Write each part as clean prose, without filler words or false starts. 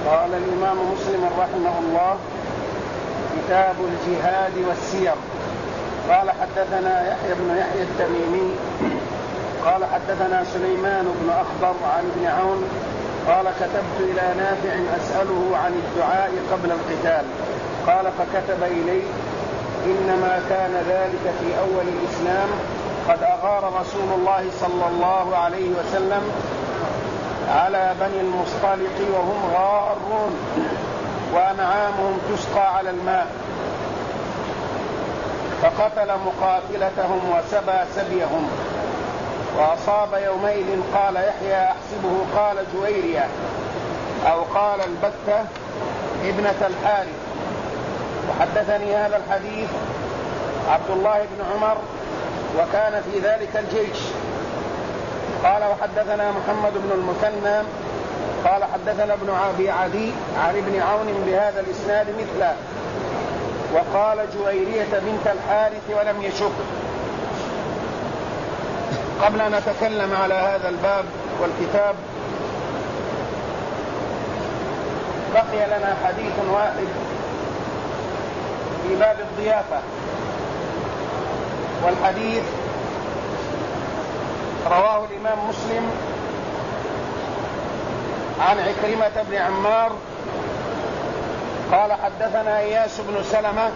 قال الإمام مسلم رحمه الله: كتاب الجهاد والسير. قال حدثنا يحيى بن يحيى التميمي قال حدثنا سليمان بن أخضر عن ابن عون قال: كتبت إلى نافع أسأله عن الدعاء قبل القتال. قال: فكتب إلي: إنما كان ذلك في أول الإسلام، قد أغار رسول الله صلى الله عليه وسلم على بني المصطلق وهم غارون وأنعامهم تسقى على الماء، فقتل مقاتلتهم وسبى سبيهم، وأصاب يومئذ قال يحيى أحسبه قال جويرية أو قال البتة ابنة الحارث. وحدثني هذا الحديث عبد الله بن عمر وكان في ذلك الجيش. قال: وحدثنا محمد بن المثنى قال حدثنا ابن أبي عدي عن ابن عون بهذا الإسناد مثله، وقال جويرية بنت الحارث ولم يشك. قبل أن نتكلم على هذا الباب والكتاب بقي لنا حديث واحد في باب الضيافة، والحديث رواه الإمام مسلم عن عكرمة بن عمار قال: حدثنا إياس بن سلمة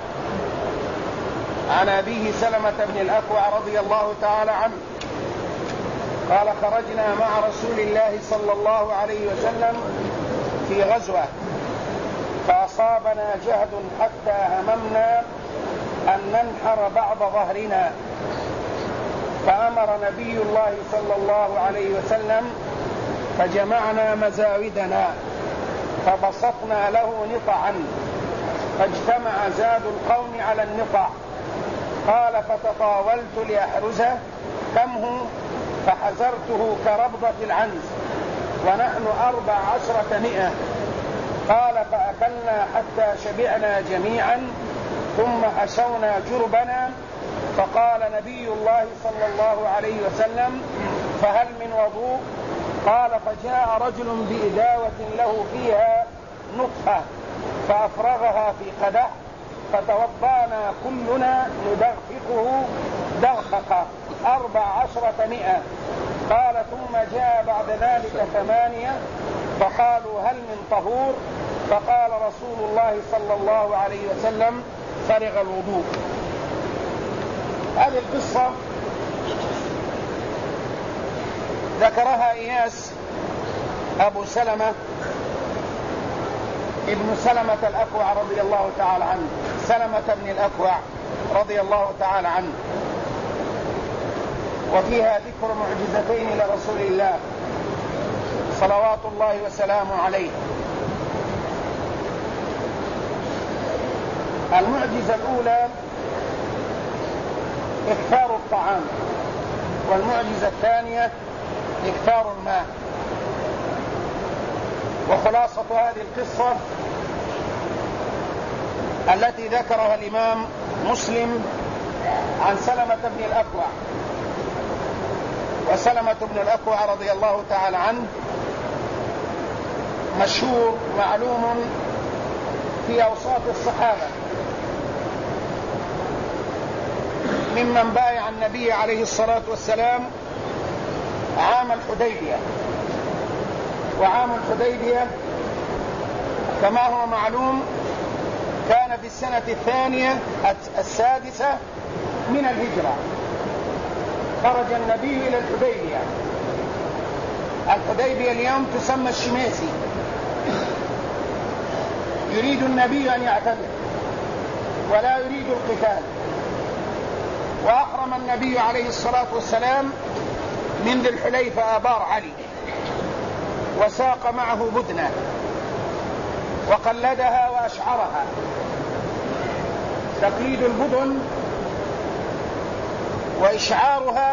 عن أبيه سلمة بن الأكوع رضي الله تعالى عنه قال: خرجنا مع رسول الله صلى الله عليه وسلم في غزوة، فأصابنا جهد حتى هممنا أن ننحر بعض ظهرنا، فأمر نبي الله صلى الله عليه وسلم فجمعنا مزاودنا فبسطنا له نطعا، فاجتمع زاد القوم على النطع. قال: فتطاولت لأحرزه كمه فحزرته كربضة العنز ونحن 1400. قال: فأكلنا حتى شبعنا جميعا ثم حشونا جربنا، فقال نبي الله صلى الله عليه وسلم: فهل من وضوء؟ قال: فجاء رجل بإداوة له فيها نطفة فأفرغها في قدح، فتوضأنا كلنا ندغفقه دغفقة 1400. قال: ثم جاء بعد ذلك 8 فقالوا: هل من طهور؟ فقال رسول الله صلى الله عليه وسلم: فرغ الوضوء. هذه القصة ذكرها إياس أبو سلمة ابن سلمة الأكوع رضي الله تعالى عنه، سلمة بن الأكوع رضي الله تعالى عنه، وفيها ذكر معجزتين لرسول الله صلوات الله وسلامه عليه. المعجزة الأولى إكثار الطعام، والمعجزة الثانية إكثار الماء. وخلاصة هذه القصة التي ذكرها الإمام مسلم عن سلمة بن الأكوع، وسلمة بن الأكوع رضي الله تعالى عنه مشهور معلوم في أوساط الصحابة، ممن بايع النبي عليه الصلاة والسلام عام الحديبية. وعام الحديبية كما هو معلوم كان في السنة 6 من الهجرة. خرج النبي إلى الحديبية. الحديبية اليوم تسمى الشميسي. يريد النبي أن يعتمر ولا يريد القتال، وأحرم النبي عليه الصلاة والسلام من ذي الحليفة آبار علي، وساق معه بدنة وقلدها وأشعرها. تقليد البدن وإشعارها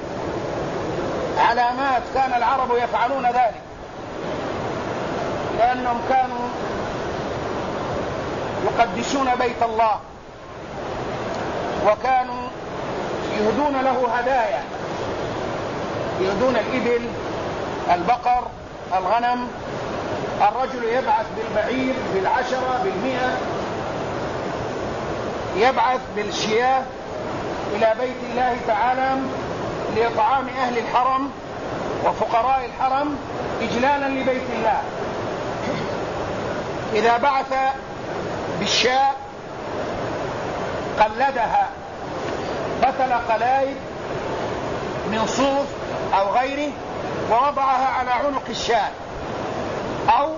علامات كان العرب يفعلون ذلك، لأنهم كانوا يقدسون بيت الله، وكانوا يهدون له هدايا، يهدون الإبل، البقر، الغنم، الرجل يبعث بالبعير، بالعشرة، بالمئة، يبعث بالشياه إلى بيت الله تعالى لإطعام أهل الحرم وفقراء الحرم إجلالا لبيت الله. إذا بعث بالشاة قلدها، فتل قلايد من صوف أو غيره ووضعها على عنق الشاة، أو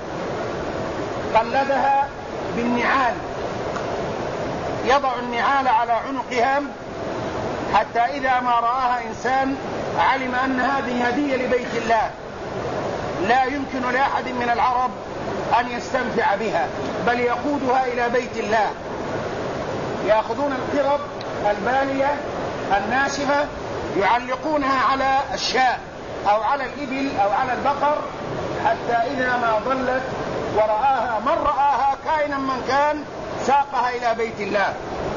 قلدها بالنعال، يضع النعال على عنقها حتى إذا ما رآها إنسان علم أن هذه هدية لبيت الله، لا يمكن لأحد من العرب أن يستنفع بها، بل يقودها إلى بيت الله. يأخذون القرب البالية الناشفة يعلقونها على الشاة أو على الإبل أو على البقر، حتى إذا ما ضلت ورآها من رآها كائنا من كان ساقها إلى بيت الله.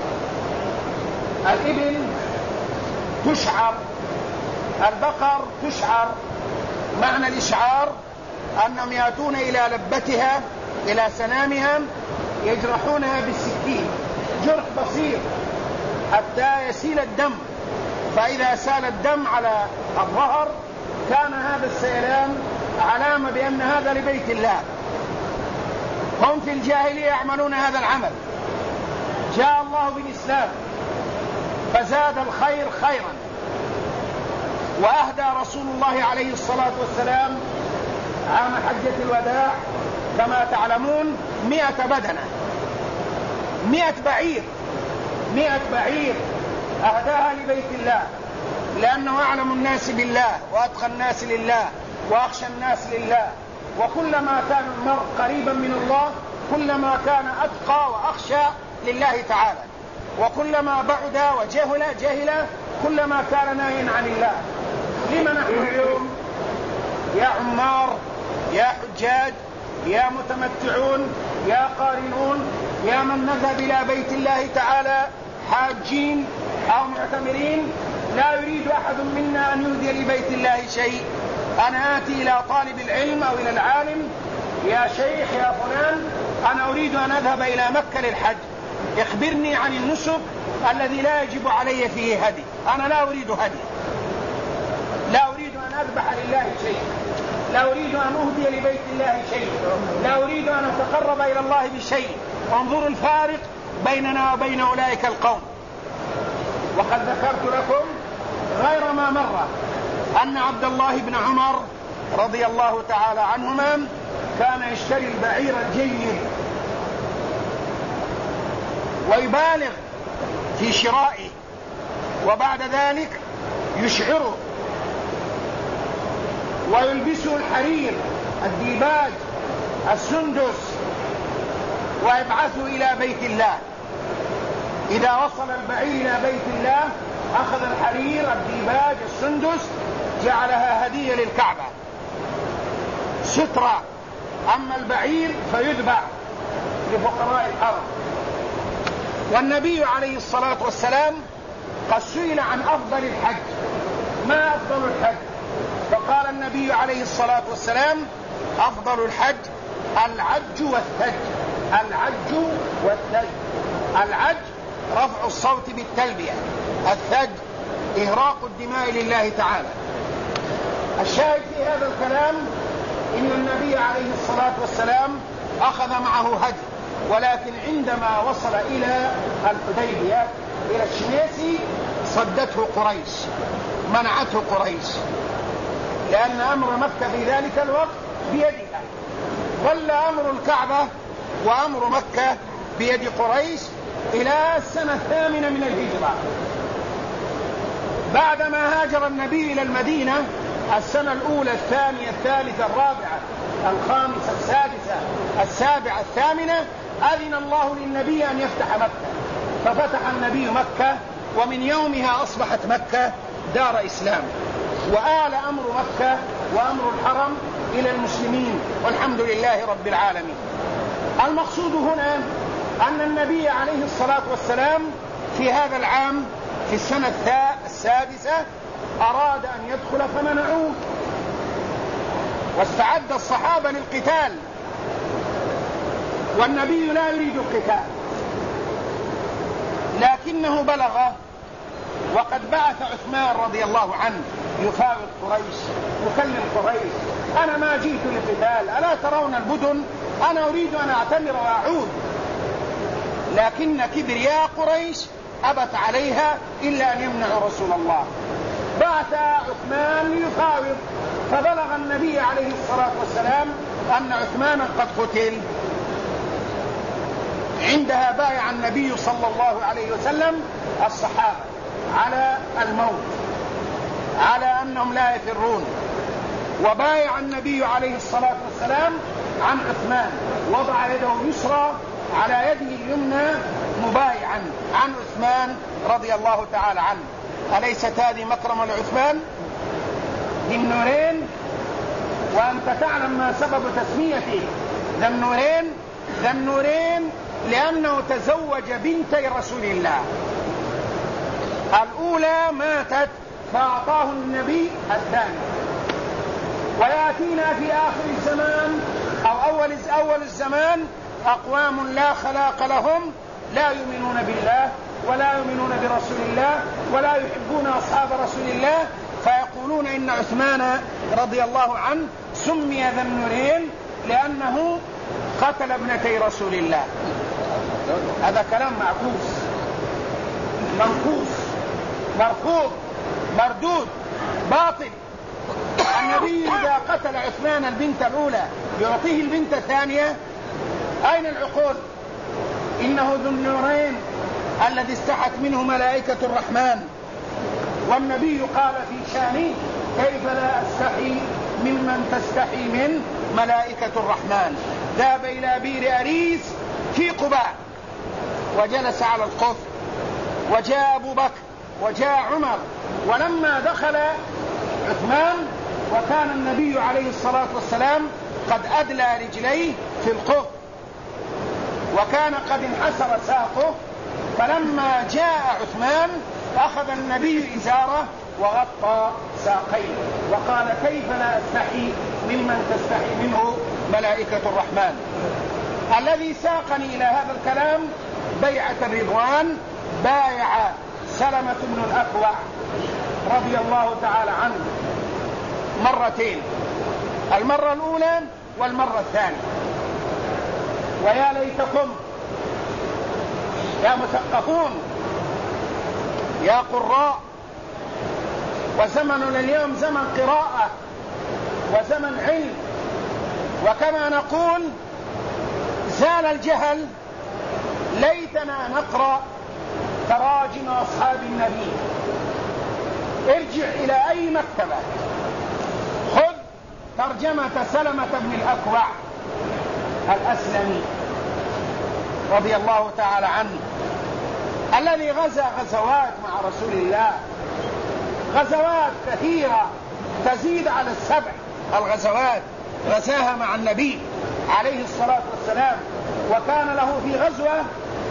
الإبل تشعر، البقر تشعر. معنى الإشعار أنهم يأتون إلى لبتها، إلى سنامها، يجرحونها بالسكين جرح بسيط حتى يسيل الدم، فإذا سال الدم على الظهر كان هذا السيلان علامة بأن هذا لبيت الله. هم في الجاهلية يعملون هذا العمل، جاء الله بالإسلام فزاد الخير خيرا، وأهدى رسول الله عليه الصلاة والسلام عام حجة الوداع كما تعلمون 100 بدنة، 100 بعير، 100 بعير أهداها لبيت الله، لأنه أعلم الناس بالله وأتقى الناس لله وأخشى الناس لله. وكلما كان المرء قريبا من الله كلما كان أتقى وأخشى لله تعالى، وكلما بعد وجهل كلما كان ناهيا عن الله. لما نحن اليوم يا عمار، يا حجاج، يا متمتعون، يا قارنون، يا من نذهب إلى بيت الله تعالى حاجين أو معتمرين، لا يريد أحد منا أن يهدي لبيت الله شيء. أنا آتي إلى طالب العلم أو إلى العالم: يا شيخ يا فلان، أنا أريد أن أذهب إلى مكة للحج، اخبرني عن النسك الذي لا يجب علي فيه هدي. أنا لا أريد هدي، لا أريد أن أذبح لله شيء، لا أريد أن أهدي لبيت الله شيء، لا أريد أن أتقرب إلى الله بشيء. وانظروا الفارق بيننا وبين أولئك القوم. وقد ذكرت لكم غير ما مرة أن عبد الله بن عمر رضي الله تعالى عنهما كان يشتري البعير الجيد ويبالغ في شرائه، وبعد ذلك يشعره ويلبسه الحرير، الديباج، السندس، ويبعثه إلى بيت الله. إذا وصل البعير إلى بيت الله أخذ الحرير، الديباج، السندس، جعلها هدية للكعبة سترة. أما البعير فيذبح لفقراء الحرم. والنبي عليه الصلاة والسلام قد سئل عن أفضل الحج: ما أفضل الحج؟ فقال النبي عليه الصلاة والسلام: أفضل الحج العج والثج. العج والثج: العج رفع الصوت بالتلبية، الثج إهراق الدماء لله تعالى. الشاهد في هذا الكلام إن النبي عليه الصلاة والسلام أخذ معه هدي، ولكن عندما وصل إلى الحديبية إلى الشميسي صدته قريش، منعته قريش، لأن أمر مكة في ذلك الوقت بيدها، ظل أمر الكعبة وأمر مكة بيد قريش إلى السنة 8 من الهجرة. بعدما هاجر النبي إلى المدينة السنة الأولى، الثانية، الثالثة، الرابعة، الخامسة، السادسة، السابعة، الثامنة، أذن الله للنبي أن يفتح مكة، ففتح النبي مكة، ومن يومها أصبحت مكة دار إسلام، وآل أمر مكة وأمر الحرم إلى المسلمين، والحمد لله رب العالمين. المقصود هنا أن النبي عليه الصلاة والسلام في هذا العام في السنة السادسة أراد أن يدخل فمنعوه، واستعد الصحابة للقتال، والنبي لا يريد القتال، لكنه بلغ وقد بعث عثمان رضي الله عنه يفاوض قريش، يكلم قريش: أنا ما جئت للقتال، ألا ترون البدن؟ أنا أريد أن أعتمر وأعود. لكن كبرياء قريش أبت عليها إلا أن يمنعوا رسول الله. بعث عثمان ليفاوض، فبلغ النبي عليه الصلاة والسلام أن عثمانا قد قتل. عندها بايع النبي صلى الله عليه وسلم الصحابة على الموت، على أنهم لا يفرون، وبايع النبي عليه الصلاة والسلام عن عثمان، وضع يده اليسرى على يده اليمنى مبايعا عن عثمان رضي الله تعالى عنه. أليست هذه مكرمة لعثمان ذي النورين؟ وأنت تعلم ما سبب تسميته ذا النورين لأنه تزوج بنتي رسول الله. الأولى ماتت فأعطاه النبي الثانية. ويأتينا في آخر الزمان أو أول الزمان أقوام لا خلاق لهم، لا يؤمنون بالله ولا يؤمنون برسول الله ولا يحبون أصحاب رسول الله، فيقولون إن عثمان رضي الله عنه سمي ذا النورين لأنه قتل ابنتي رسول الله. هذا كلام معكوس، منكوس، مرفوض، مردود، باطل. النبي إذا قتل عثمان البنت الأولى يعطيه البنت الثانية؟ أين العقول؟ إنه ذو النورين الذي استحت منه ملائكة الرحمن، والنبي قال في شانه: كيف لا أستحي ممن تستحي من ملائكة الرحمن. ذهب إلى بئر أريس في قباء وجلس على القف، وجاء أبو بكر وجاء عمر، ولما دخل عثمان وكان النبي عليه الصلاة والسلام قد أدلى رجليه في القف وكان قد انحسر ساقه، فلما جاء عثمان أخذ النبي إزاره وغطى ساقيه وقال: كيف لا أستحي ممن تستحي منه ملائكة الرحمن. الذي ساقني إلى هذا الكلام بيعة الرضوان، بايع سلمة بن الأكوع رضي الله تعالى عنه مرتين، المرة الأولى والمرة الثانية. ويا ليتكم يا مثقفون يا قراء، وزمننا اليوم زمن قراءة وزمن علم، وكما نقول زال الجهل، ليتنا نقرأ تراجم أصحاب النبي. ارجع إلى أي مكتبة، خذ ترجمة سلمة بن الأكوع الأسلمي رضي الله تعالى عنه، الذي غزا غزوات مع رسول الله، غزوات كثيرة تزيد على 7 الغزوات غزاها مع النبي عليه الصلاة والسلام. وكان له في غزوة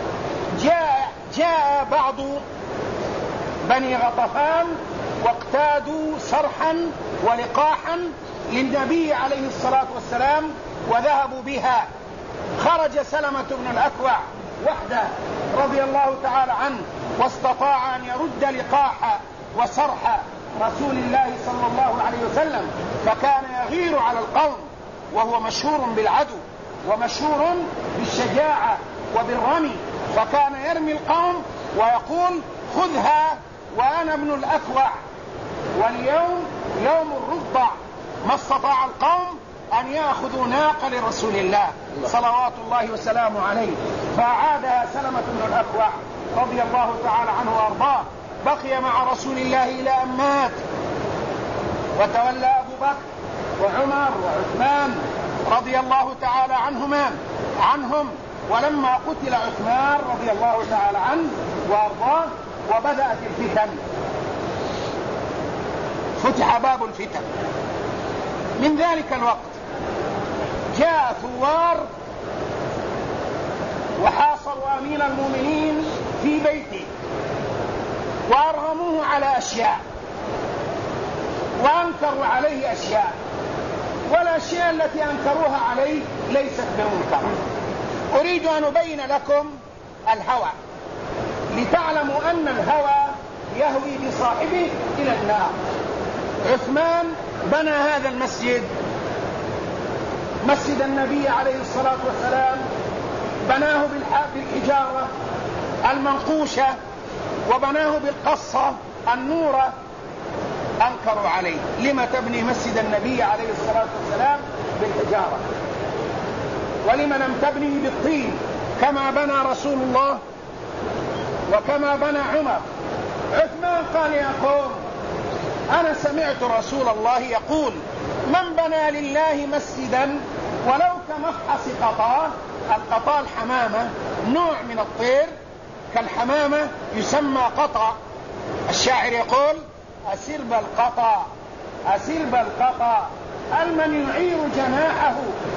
جاء بعض بني غطفان واقتادوا صرحا ولقاحا للنبي عليه الصلاة والسلام وذهبوا بها. خرج سلمة بن الأكوع وحده رضي الله تعالى عنه، واستطاع أن يرد لقاح وصرح رسول الله صلى الله عليه وسلم، فكان يغير على القوم، وهو مشهور بالعدو ومشهور بالشجاعة وبالرمي، فكان يرمي القوم ويقول: خذها وأنا ابن الأكوع. واليوم يوم الرضع، ما استطاع القوم أن يأخذوا ناقة لرسول الله صلوات الله وسلامه عليه، فأعادها سلمة بن الأكوع رضي الله تعالى عنه وأرضاه. بقي مع رسول الله إلى أن مات، وتولى أبو بكر وعمر وعثمان رضي الله تعالى عنهم. ولما قتل عثمان رضي الله تعالى عنه وأرضاه وبدأت الفتن، فتح باب الفتن. من ذلك الوقت جاء ثوار وحاصروا أمير المؤمنين في بيته وأرغموه على أشياء وأنكروا عليه أشياء والأشياء التي أنكروها عليه ليست بمنكر. أريد أن أبين لكم الهوى لتعلموا أن الهوى يهوي بصاحبه إلى النار. عثمان بنى هذا المسجد، مسجد النبي عليه الصلاة والسلام، بناه بالحجارة المنقوشة وبناه بالقصة النورة. أنكروا عليه: لما تبني مسجد النبي عليه الصلاة والسلام بالحجارة، ولما لم تبني بالطين كما بنى رسول الله وكما بنى عمر؟ عثمان قال: يا قوم، أنا سمعت رسول الله يقول: من بنى لله مسجدا ولو كمفحص قطاه. القطا الحمامة، نوع من الطير كالحمامة يسمى قطا. الشاعر يقول: أسرب القطا أسرب القطا، هل من يعير جناحه،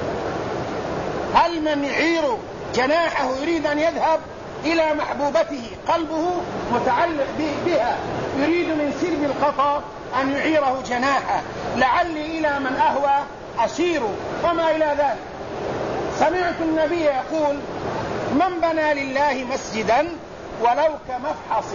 هل من يعير جناحه يريد أن يذهب إلى محبوبته، قلبه متعلق بها، يريد من سرب القطا أن يعيره جناحه، لعلي إلى من أهوى أسير وما إلى ذلك. سمعت النبي يقول: من بنى لله مسجدا ولو كمفحص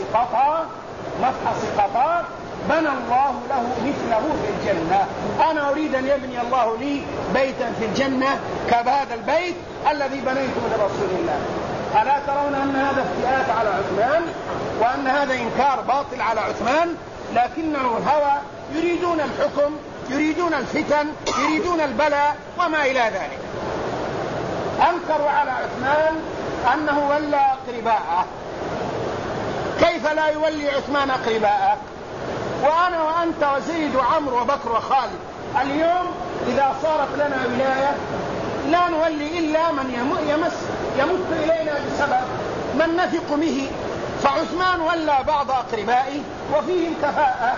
قطا بنى الله له مثله في الجنة. أنا أريد أن يبني الله لي بيتا في الجنة كهذا البيت الذي بنيته لرسول الله. ألا ترون أن هذا افتئات على عثمان، وأن هذا إنكار باطل على عثمان؟ لكنه الهوى، يريدون الحكم، يريدون الفتن، يريدون البلاء وما إلى ذلك. أنكروا على عثمان أنه ولى أقرباءه. كيف لا يولي عثمان أقرباءه؟ وأنا وأنت وزيد وعمر وبكر وخالد اليوم إذا صارت لنا ولاية لا نولي إلا من يمت إلينا بسبب من نثق به. فعثمان ولى بعض أقربائه وفيهم كفاءة،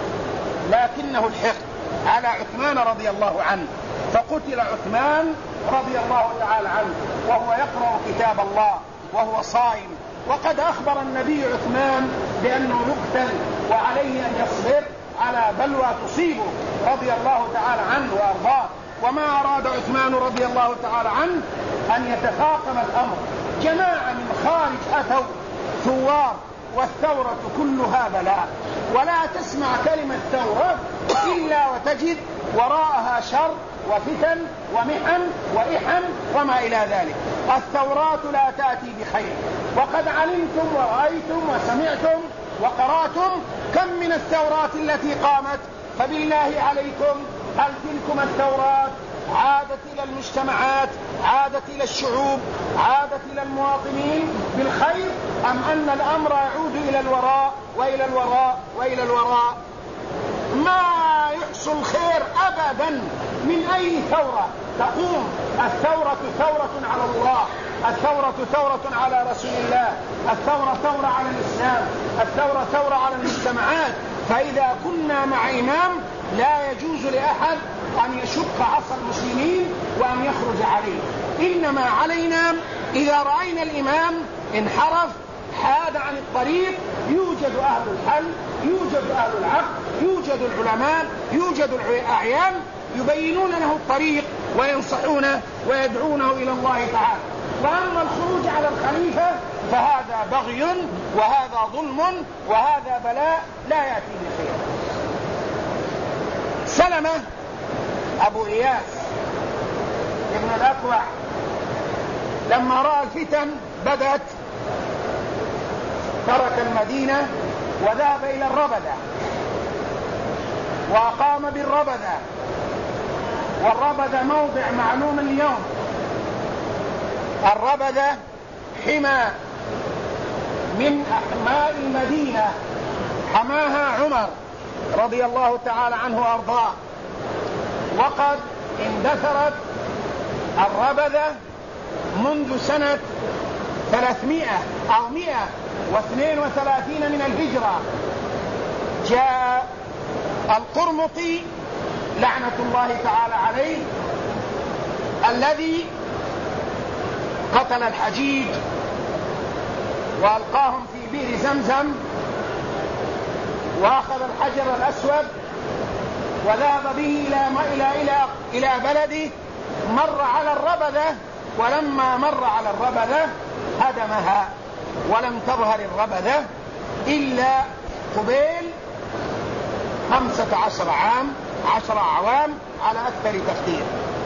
لكنه الحق على عثمان رضي الله عنه، فقتل عثمان رضي الله تعالى عنه وهو يقرأ كتاب الله وهو صائم. وقد أخبر النبي عثمان بأنه يقتل وعليه أن يصبر على بلوى تصيبه رضي الله تعالى عنه وأرضاه. وما أراد عثمان رضي الله تعالى عنه أن يتفاقم الأمر. جماعة من خارج أتوا ثوار، والثورة كلها بلاء، ولا تسمع كلمة ثورة إلا وتجد وراءها شر وفتن ومحن وإحن وما إلى ذلك. الثورات لا تأتي بخير، وقد علمتم ورأيتم وسمعتم وقرأتم كم من الثورات التي قامت. فبالله عليكم، هل تلكم الثورات عادت إلى المجتمعات، عادت إلى الشعوب، عادت إلى المواطنين بالخير، أم أن الأمر يعود إلى الوراء وإلى الوراء وإلى الوراء؟ ما يحصل خير أبدا من أي ثورة تقوم. الثورة ثورة على الله، الثورة ثورة على رسول الله، الثورة ثورة على الإسلام، الثورة ثورة على المجتمعات. فإذا كنا مع إمام لا يجوز لأحد أن يشق عصا المسلمين وأن يخرج عليه. إنما علينا إذا رأينا الإمام انحرف حاد عن الطريق، يوجد أهل الحل، يوجد أهل العقل، يوجد العلماء، يوجد الأعيان يبينون له الطريق وينصحونه ويدعونه إلى الله تعالى. وأما الخروج على الخليفة فهذا بغي وهذا ظلم وهذا بلاء لا يأتي بخير. سلمة أبو إياس ابن الأكوع لما رأى الفتن بدأت ترك المدينة وذهب إلى الربدة وأقام بالربدة. والربدة موضع معلوم اليوم. الربدة حمى من أحماء المدينة، حماها عمر رضي الله تعالى عنه وأرضاه. وقد اندثرت الربدة منذ سنة 300 أو 132 من الهجرة. جاء القرمطي لعنة الله تعالى عليه الذي قتل الحجيج وألقاهم في بئر زمزم، وأخذ الحجر الأسود وذهب به إلى بلده، مر على الربذة، ولما مر على الربذة هدمها، ولم تظهر الربذة إلا قبيل 15 عام، 10 أعوام على أكثر تقدير.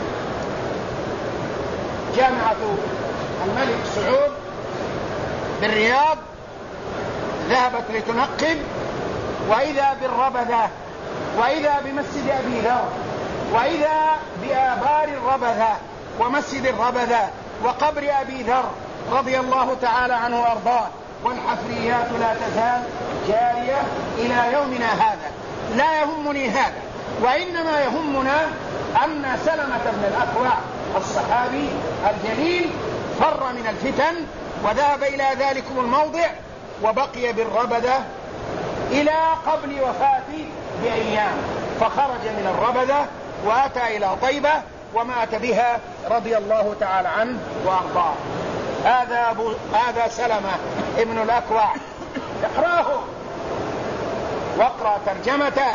جامعة الملك سعود بالرياض ذهبت لتنقب، وإذا بالربذة، وإذا بمسجد أبي ذر، وإذا بآبار الربذة ومسجد الربذة وقبر أبي ذر رضي الله تعالى عنه وأرضاه. والحفريات لا تزال جارية إلى يومنا هذا. لا يهمني هذا، وإنما يهمنا أن سلمة بن الأكوع الصحابي الجليل فر من الفتن وذهب إلى ذلكم الموضع، وبقي بالربذة إلى قبل وفاته بأيام، فخرج من الربذة وأتى إلى طيبة ومات بها رضي الله تعالى عنه وأرضاه. هذا سلمة ابن الأكوع، اقراه واقرأ ترجمته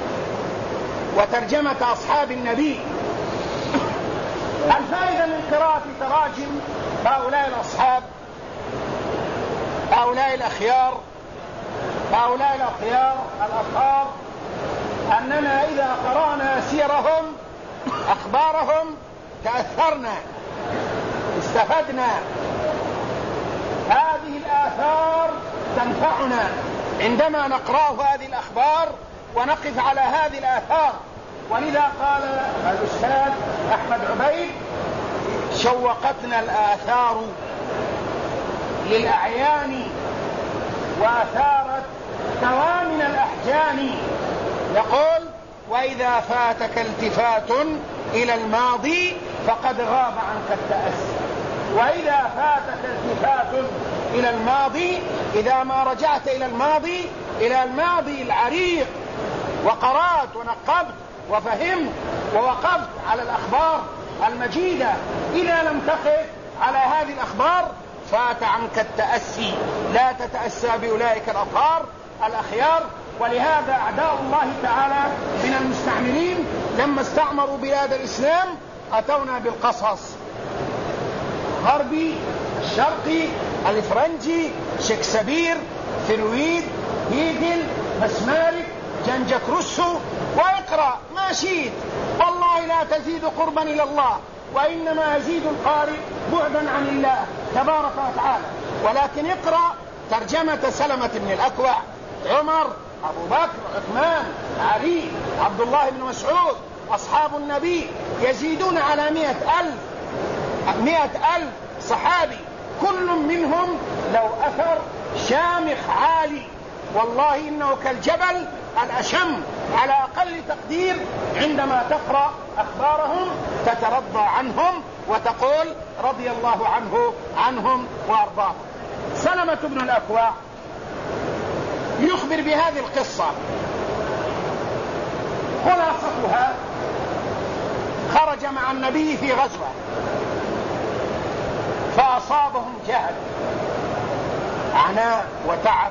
وترجمة أصحاب النبي. الفائدة من قراءة تراجم هؤلاء الأصحاب، هؤلاء الأخيار الأطهار، أننا إذا قرأنا سيرهم أخبارهم تأثرنا، استفدنا. هذه الآثار تنفعنا عندما نقرأ هذه الأخبار ونقف على هذه الآثار. ولذا قال الأستاذ أحمد عبيد: شوقتنا الآثار للأعيان وأثارت توامن الأحجان. يقول: وإذا فاتك التفات إلى الماضي فقد غاب عنك التأسي. وإذا فاتك التفات إلى الماضي، إذا ما رجعت إلى الماضي العريق وقرأت ونقبت وفهمت ووقفت على الأخبار المجيدة، إذا لم تقف على هذه الأخبار فات عنك التأسي. لا تتأسى بأولئك الأطهار الأخيار. ولهذا أعداء الله تعالى من المستعمرين لما استعمروا بلاد الإسلام أتونا بالقصص، الغربي، الشرقي، الفرنجي، شكسبير، فرويد، هيجل، مسمارك، جنجك روسو، واقرأ ما شئت، والله لا تزيد قربا إلى الله، وإنما يزيد القارئ بعدا عن الله تبارك وتعالى. ولكن اقرأ ترجمة سلمة بن الأكوع، عمر، أبو بكر، عثمان، علي، عبد الله بن مسعود، أصحاب النبي يزيدون على 100,000 صحابي، كل منهم له أثر شامخ عالي. والله إنه كالجبل الأشم على أقل تقدير. عندما تقرأ أخبارهم تترضى عنهم وتقول رضي الله عنهم وأرضاهم. سلمة بن الأكوع يخبر بهذه القصة، خلاصتها: خرج مع النبي في غزوة فأصابهم جهد، عناء وتعب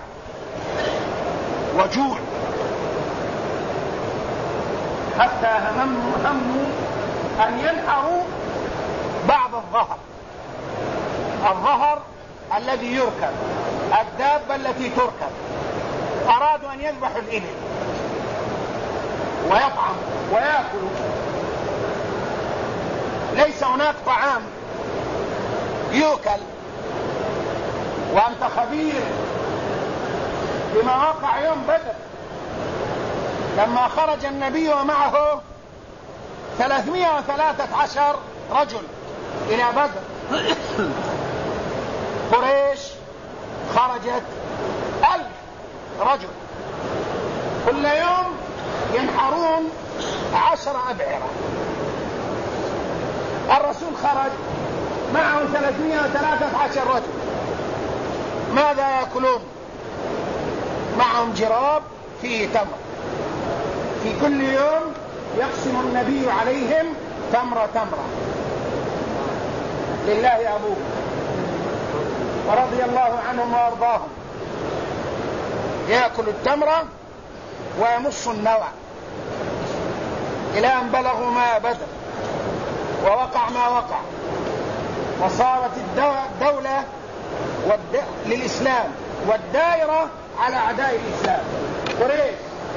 وجوع، حتى هموا أن ينحروا بعض الظهر الذي يركب، الدابة التي تركب. أرادوا أن يذبحوا الإبل ويطعموا ويأكلوا. ليس هناك طعام يؤكل، وأنت خبير بما وقع يوم بدر لما خرج النبي ومعه 313 رجل إلى بدر. قريش خرجت 1000 رجل، كل يوم ينحرون 10 أبعرة. الرسول خرج معه 313 رجل، ماذا يأكلون؟ معهم جراب فيه تمر، في كل يوم يقسم النبي عليهم تمرة لله أبوه ورضي الله عنهم وأرضاهم. يأكل التمرة ويمص النوى، إلى أن بلغوا ما بدر ووقع ما وقع، وصارت الدولة للإسلام والدائرة على أعداء الإسلام. قريش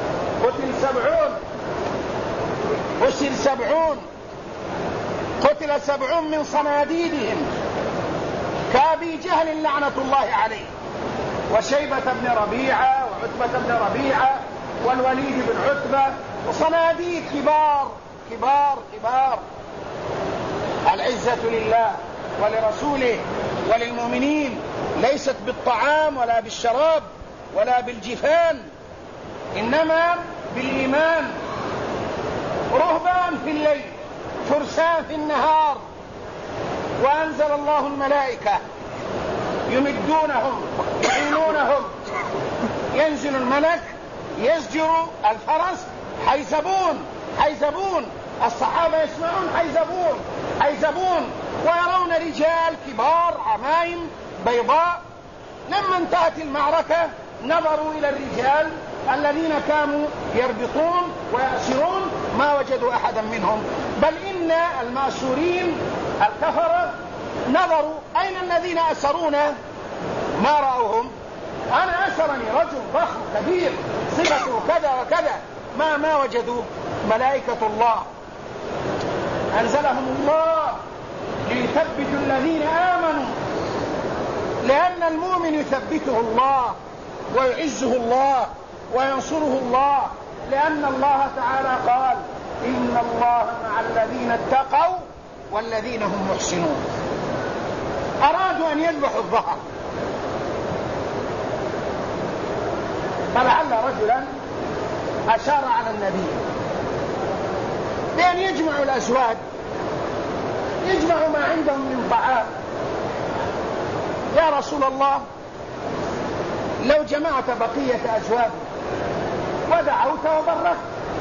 قتل 70 من صناديدهم كأبي جهل لعنة الله عليه، وشيبة بن ربيعة وعتبة بن ربيعة والوليد بن عتبة، وصناديد كبار كبار كبار. العزة لله ولرسوله وللمؤمنين، ليست بالطعام ولا بالشراب ولا بالجفان، إنما بالإيمان. رهبان في الليل فرسان في النهار. وأنزل الله الملائكة يمدونهم يعينونهم، ينزل الملك يزجر الفرس، حيزبون. الصحابة يسمعون حيزبون، ويرون رجال كبار عمايم بيضاء. لما انتهت المعركة نظروا إلى الرجال الذين كانوا يربطون ويأسرون، ما وجدوا أحدا منهم، بل إن المأسورين الكفرة نظروا أين الذين أسرونا، ما رأوهم. أنا أسرني رجل ضخم كبير صفته كذا وكذا، ما وجدوا. ملائكة الله أنزلهم الله ليثبتوا الذين آمنوا، لأن المؤمن يثبته الله ويعزه الله وينصره الله، لأن الله تعالى قال: إن الله مع الذين اتقوا والذين هم محسنون. أرادوا أن يذبحوا الظهر، فلعل رجلا أشار على النبي بأن يجمعوا الأزواج، يجمعوا ما عندهم من طعام. يا رسول الله، لو جمعت بقية أزواج ودعوت وبركت.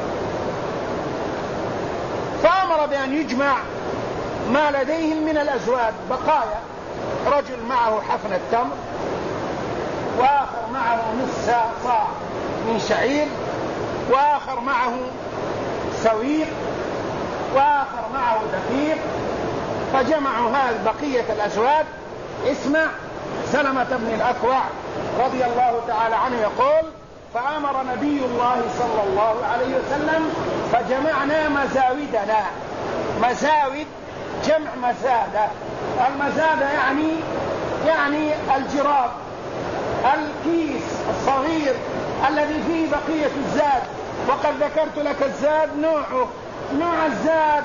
فأمر بأن يجمع ما لديهم من الأزواج بقايا. رجل معه حفنة تمر، وآخر معه نص صاع من شعير، وآخر معه سويق، وآخر معه دقيق. فجمعوا هذه بقية الأزواج. اسمع سلمة بن الأكوع رضي الله تعالى عنه يقول: فأمر نبي الله صلى الله عليه وسلم فجمعنا مزاودنا. مزاود جمع مزادة. المزادة يعني الجراب، الكيس الصغير الذي فيه بقية الزاد. وقد ذكرت لك الزاد نوع الزاد: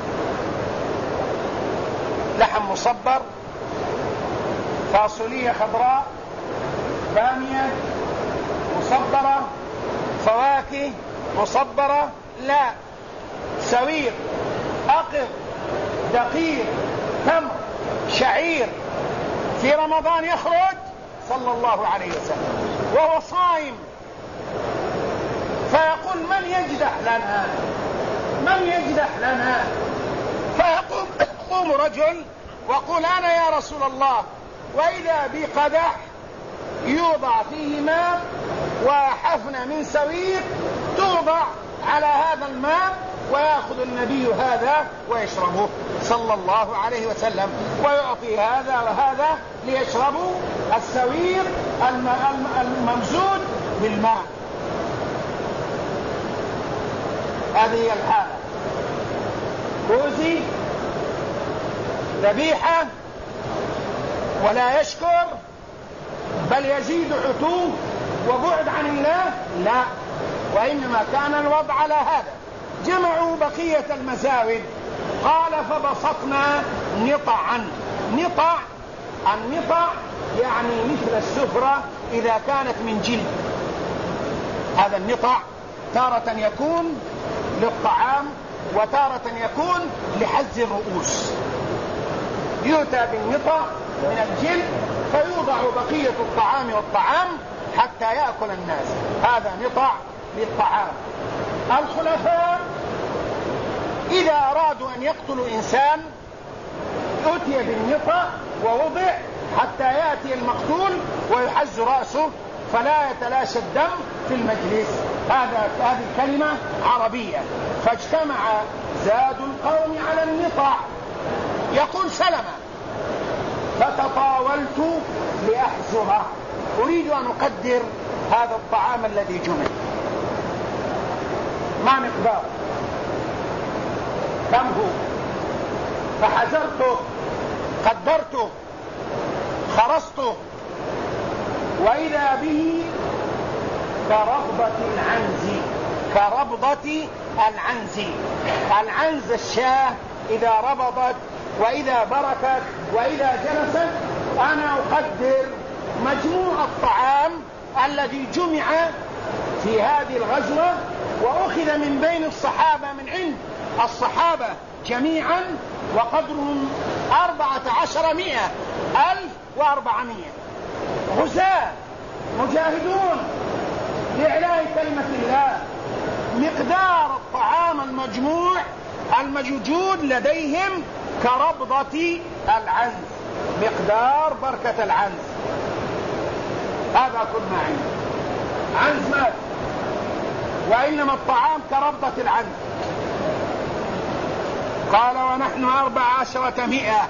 لحم مصبر، فاصولية خضراء، بامية مصبرة، فواكه مصبرة، لا، سويق، أقط، دقيق، تمر، شعير. في رمضان يخرج صلى الله عليه وسلم وهو صائم، فيقول: من يجدح لنا؟ فيقوم رجل ويقول: أنا يا رسول الله. وإذا بقدح يوضع فيه ماء وحفنة من سويق توضع على هذا الماء، ويأخذ النبي هذا ويشربه صلى الله عليه وسلم، ويعطي هذا وهذا ليشربوا السويق الممزوج بالماء. هذه هي الحالة. كوزي ذبيحة ولا يشكر، بل يزيد عتو وبعد عن الله، لا، وإنما كان الوضع على هذا. جمعوا بقية المزاود. قال: فبسطنا نطعا. النطع يعني مثل السفرة إذا كانت من جلد. هذا النطع تارة يكون للطعام وتارة يكون لحز الرؤوس. يؤتى بالنطع من الجلد فيوضع بقية الطعام والطعام حتى يأكل الناس. هذا نطع للطعام. الخلفاء إذا أرادوا أن يقتلوا إنسان أتي بالنطع ووضع حتى يأتي المقتول ويحز رأسه فلا يتلاشى الدم في المجلس. هذه كلمة عربية. فاجتمع زاد القوم على النطع، يقول سلمة، فتطاولت لأحزره، أريد أن أقدر هذا الطعام الذي جمع ما مقدار كم هو، فحزرته قدرته خرصته، وإذا به كربضة العنز. كربضة العنز، العنز الشاة إذا ربضت وإذا بركت وإذا جلست. أنا أقدر مجموع الطعام الذي جمع في هذه الغزوة وأخذ من بين الصحابة، من عند الصحابة جميعا، وقدرهم 14,400 غزاة مجاهدون لإعلاء كلمة الله. مقدار الطعام المجموع الموجود لديهم كربضة العنز، مقدار بركة العنز. هذا كل ما عنده، عنز مات، وإنما الطعام كربضة العنز. قال ونحن 14,100.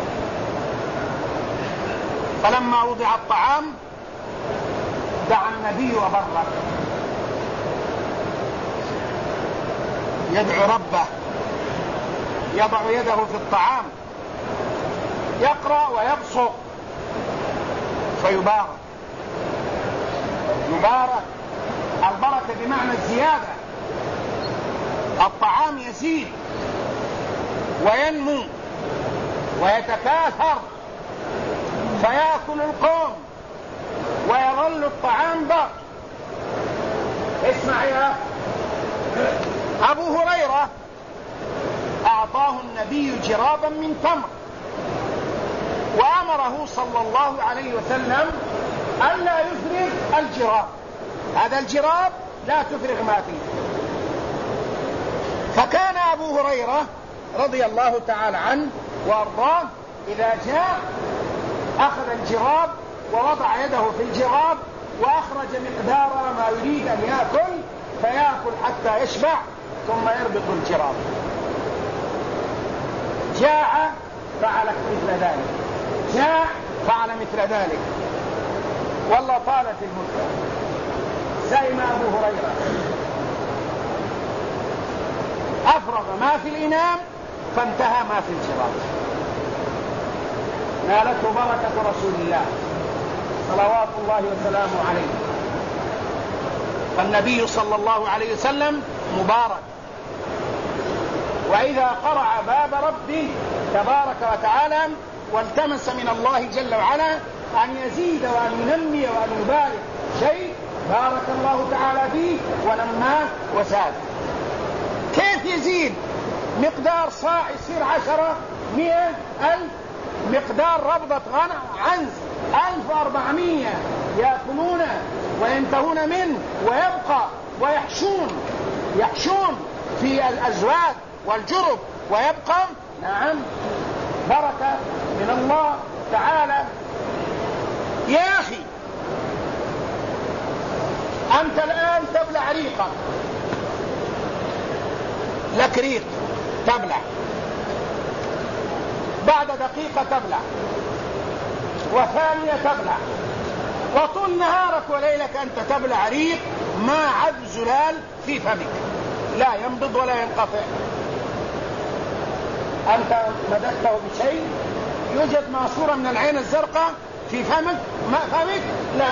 فلما وضع الطعام دعا النبي وبرك، يدعو ربه، يضع يده في الطعام، يقرأ ويبصق فيبارك. يبارك، البركة بمعنى الزيادة، الطعام يزيد وينمو ويتكاثر، فيأكل القوم ويظل الطعام باق. اسمع يا أبو هريرة، أعطاه النبي جرابا من تمر، وأمره صلى الله عليه وسلم ألا يفرغ الجراب، هذا الجراب لا تفرغ ما فيه. فكان أبو هريرة رضي الله تعالى عنه وأرضاه إذا جاء أخذ الجراب ووضع يده في الجراب وأخرج مقدار ما يريد أن يأكل، فيأكل حتى يشبع ثم يربط الجراب. جاع فعل مثل ذلك، جاع فعل مثل ذلك، والله طالت المدة. سئم أبو هريرة، أفرغ ما في الإناء فانتهى ما في الجراب. نالته بركة رسول الله صلوات الله وسلامه عليه. فالنبي صلى الله عليه وسلم مبارك، وإذا قرع باب ربه تبارك وتعالى والتمس من الله جل وعلا أن يزيد وأن ينمي وأن يبارك شيء، بارك الله تعالى فيه ونماه وزاد. كيف يزيد؟ مقدار صاع يصير 10، 100، 1000. مقدار ربضة عنز 1400 يأكلون وينتهون منه ويبقى ويحشون في الأزواج والجرب ويبقى. نعم، بركة من الله تعالى. يا أخي أنت الآن تبلع ريقا، لك ريق تبلع، بعد دقيقة تبلع، وثانية تبلع، وطول نهارك وليلك أنت تبلع ريق ما عد زلال في فمك، لا ينبض ولا ينقطع. أنت مددته بشيء، يوجد ماسورة من العين الزرقاء في فمك، ما فمك لا،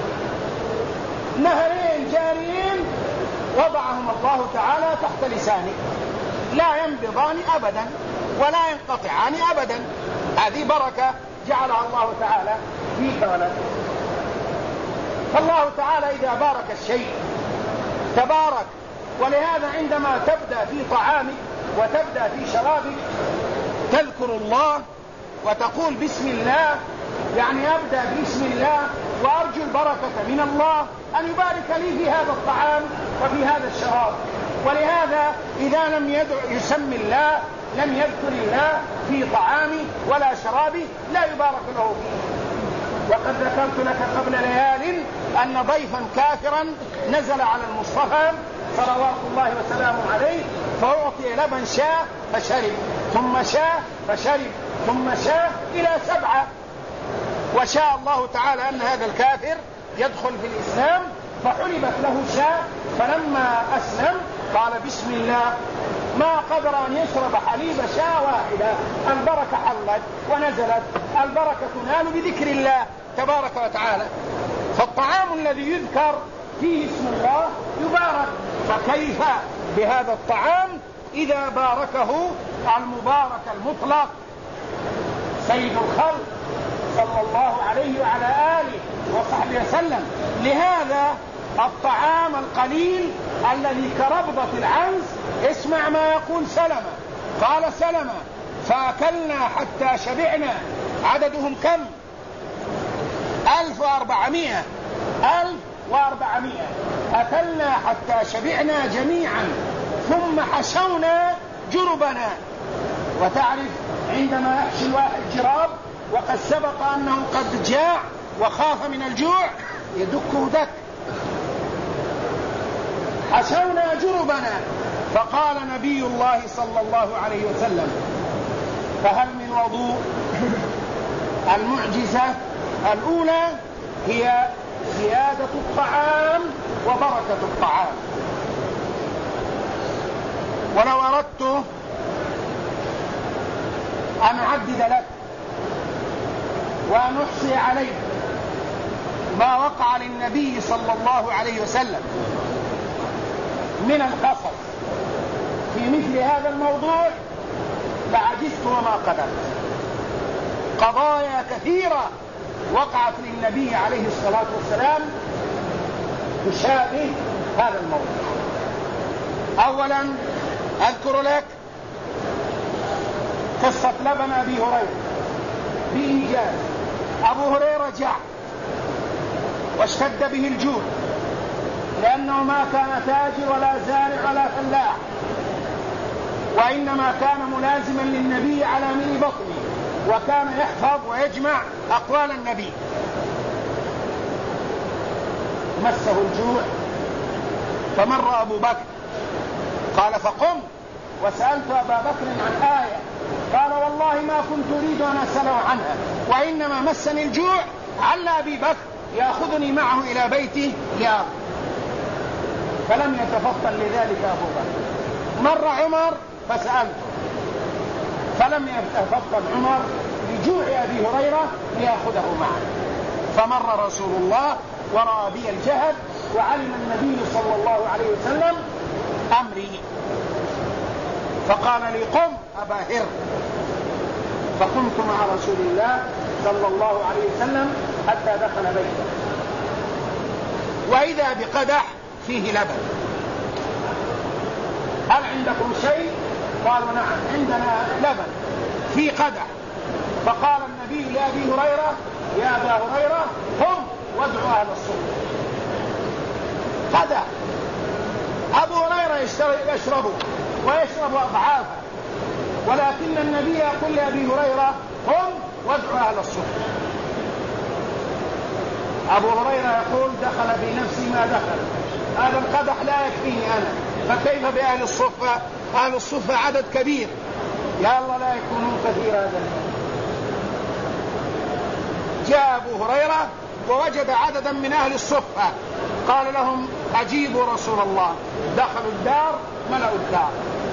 نهرين جاريين وضعهم الله تعالى تحت لسانك، لا ينبضان أبدا ولا ينقطعان أبدا. هذه بركة جعلها الله تعالى فيك ولك. فالله تعالى إذا بارك الشيء تبارك. ولهذا عندما تبدأ في طعامك وتبدأ في شرابك تذكر الله وتقول بسم الله، يعني أبدأ بسم الله وأرجو البركة من الله أن يبارك لي في هذا الطعام وفي هذا الشراب. ولهذا إذا لم يسمي الله، لم يذكر الله في طعامي ولا شرابي، لا يبارك له فيه. وقد ذكرت لك قبل ليال أن ضيفا كافرا نزل على المصطفى صلوات الله وسلامه عليه، فأعطي لبن شاة فشرب، ثم شاة فشرب، ثم شاة إلى 7. وشاء الله تعالى أن هذا الكافر يدخل في الإسلام، فحلبت له شاة، فلما أسلم قال بسم الله، ما قدر أن يشرب حليب شاة واحدة، البركة حلت ونزلت، البركة تنال بذكر الله تبارك وتعالى. فالطعام الذي يذكر فيه اسم الله يبارك، فكيف بهذا الطعام إذا باركه المبارك المطلق سيد الخلق صلى الله عليه وعلى آله وصحبه وسلم؟ لهذا الطعام القليل الذي كربضة العنز، اسمع ما يقول سلمة، قال سلمة فأكلنا حتى شبعنا. عددهم كم؟ 1400. أكلنا حتى شبعنا جميعا ثم حشونا جربنا. وتعرف عندما يحشي الواحد جراب وقد سبق أنه قد جاع وخاف من الجوع يدكه دك. حشونا جربنا. فقال نبي الله صلى الله عليه وسلم فهل من وضوء؟ المعجزة الأولى هي زيادة الطعام وبركة الطعام. ولو أردت أن أعدد لك وأن أحصي عليك ما وقع للنبي صلى الله عليه وسلم من القصص في مثل هذا الموضوع لعجزت وما قدرت. قضايا كثيرة وقعت للنبي عليه الصلاة والسلام تشابه هذا الموضوع. أولا أذكر لك قصة لبن أبي هريرة بإيجاز. أبو هريرة جاع واشتد به الجوع، لأنه ما كان تاجر ولا زارع ولا فلاح، وإنما كان ملازما للنبي على ملء بطنه، وكان يحفظ ويجمع أقوال النبي. مسه الجوع فمر أبو بكر قال فقم وسألت أبا بكر عن آية، قال والله ما كنت أريد أن أسأله عنها، وإنما مسني الجوع على أبي بكر يأخذني معه إلى بيته لأرض. فلم يتفطن لذلك أبو بكر. مر عمر فسألته فلم يتفطن عمر لجوع أبي هريرة ليأخذه معه. فمر رسول الله ورأى بي الجهد وعلم النبي صلى الله عليه وسلم أمري، فقال لي قم أبا هر، فقمت مع رسول الله صلى الله عليه وسلم حتى دخل بيته، وإذا بقدح فيه لبن. هل عندكم شيء؟ قالوا نعم عندنا لبن في قدح. فقال النبي لأبي هريرة يا أبا هريرة قم وادعوا أهل الصف. قدح أبو هريرة يشربه ويشرب أضعافه، ولكن النبي يقول لأبي هريرة قم وادعوا أهل الصف. أبو هريرة يقول دخل في نفسي ما دخل، هذا القدح لا يكفيني أنا، فكيف بأهل الصفة؟ أهل الصفة عدد كبير، يا الله لا يكونون كثير. هذا جاء أبو هريرة ووجد عددا من أهل الصفة، قال لهم أجيبوا رسول الله. دخلوا الدار ملأوا الدار.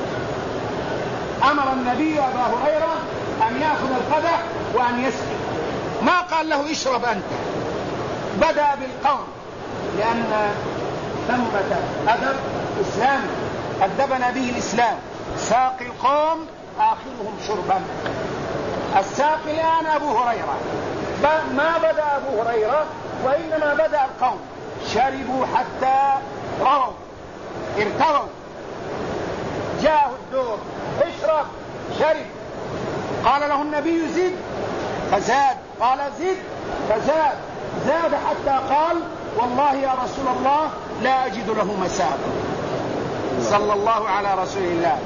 أمر النبي أبا هريرة أن يأخذ القدح وأن يسقي، ما قال له اشرب أنت، بدأ بالقوم، لأن ثمة أدب إسلامي أدبنا به الإسلام. ساقي القوم آخرهم شربا. الساقي الآن أبو هريرة، ما بدأ أبو هريرة وإنما بدأ القوم. شربوا حتى رووا ارتووا، جاءه الدور اشرب، شرب. قال له النبي زد فزاد، قال زد فزاد، زاد حتى قال والله يا رسول الله لا أجد له مساغ. صلى الله على رسول الله.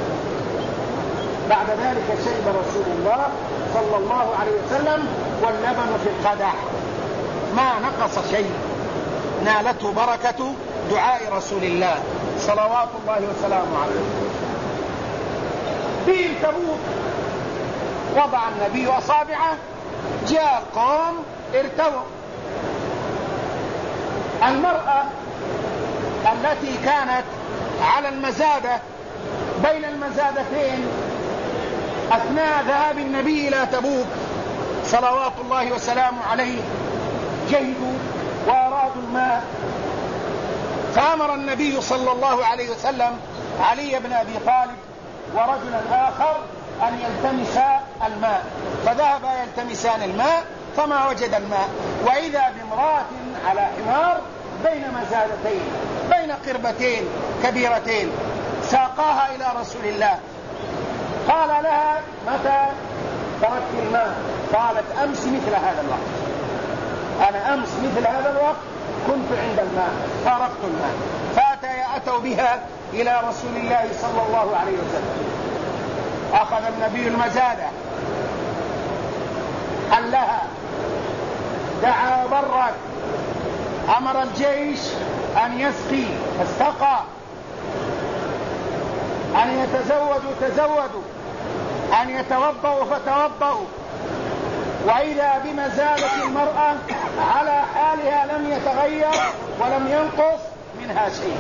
بعد ذلك شرب رسول الله صلى الله عليه وسلم واللبن في القدح. ما نقص شيء، نالته بركة دعاء رسول الله صلوات الله وسلامه عليه. في تبوك وضع النبي أصابعه، جاء القوم ارتووا. المرأة التي كانت على المزادة بين المزادتين أثناء ذهاب النبي إلى تبوك صلوات الله وسلامه عليه جهدوا وأرادوا الماء، فأمر النبي صلى الله عليه وسلم علي بن أبي طالب ورجلا آخر أن يلتمسا الماء، فذهبا يلتمسان الماء فما وجد الماء، وإذا بامرأة على حمار بين مزادتين بين قربتين كبيرتين ساقاها إلى رسول الله. قال لها: متى تركت الماء؟ قالت: أمس مثل هذا الوقت، أنا أمس مثل هذا الوقت كنت عند الماء فارقت الماء. فأتوا بها إلى رسول الله صلى الله عليه وسلم. أخذ النبي المزادة، حلها، دعا برك، أمر الجيش أن يسقي فاستقى، أن يتزودوا تزودوا، أن يتوضأوا فتوضأوا. وإذا بمزادة المرأة على حالها لم يتغير ولم ينقص منها شيء.